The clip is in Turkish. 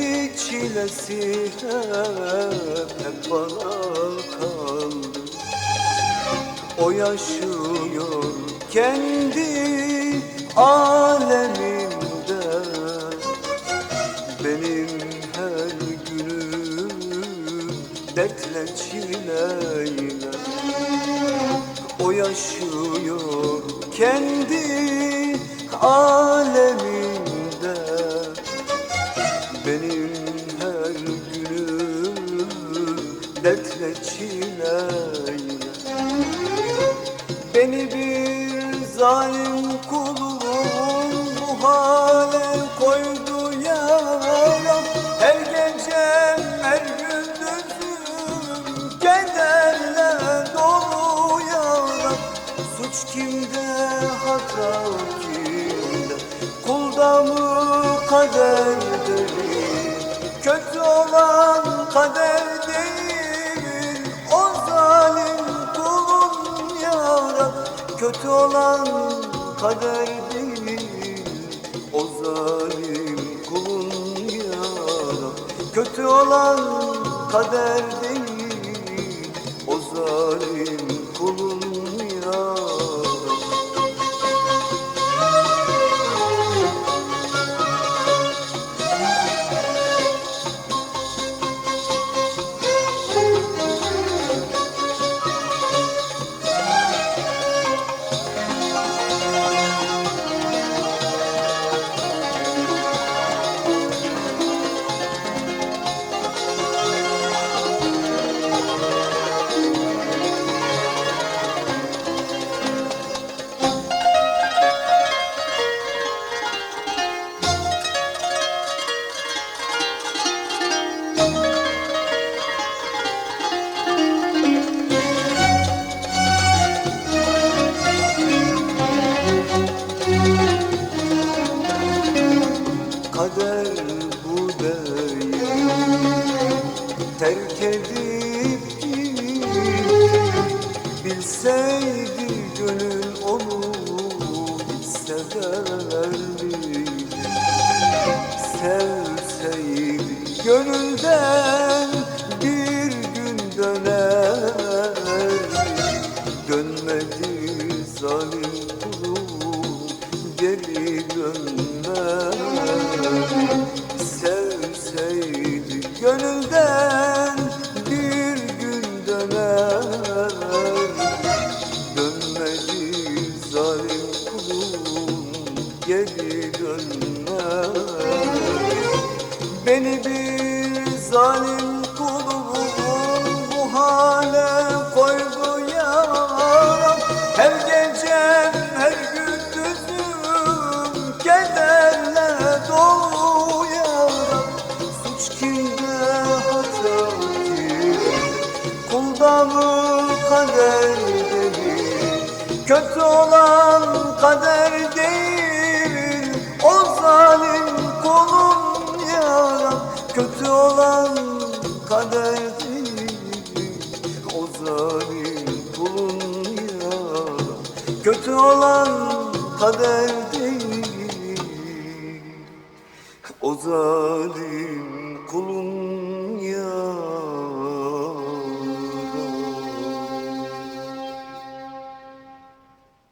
çilesi hep bana kaldı. O yaşıyor kendi aleminde, benim her günüm dertle çileyle. O yaşıyor kendi aleminde, benim her günüm dertle çileyle. Beni bir zalim kulun bu hale koydu ya Rab. Her gecem her gündüzüm kederle dolu ya Rab. Suç kimde, hata kimde, kulda mı kaderde mi? Kötü olan kader değil, o zalim kulun ya Rab. Kötü olan kader değil, o zalim kulun ya Rab. Kötü olan kader değil, o zalim kulun ya Rab. Kader bu değil, terk edip bilseydi gönül onu hiç severdi. Sevseydi gönülden bir gün döner. Dönmedi zalim kulum, geri dönmez. Sevseydi gönülden bir gün döner. Dönmedi zalim kulum, geri dönmez. Beni bir zalim kulum bu hale koydu ya Rab. Her gecem her gündüzüm kederle dolu ya Rab. Suç kimde, hata kimde, kulda mı kaderde mi? Kötü olan kader değil, o zalim kulun ya Rab. Kötü olan kader değil, o zalim kulun ya Rab. Kötü olan kader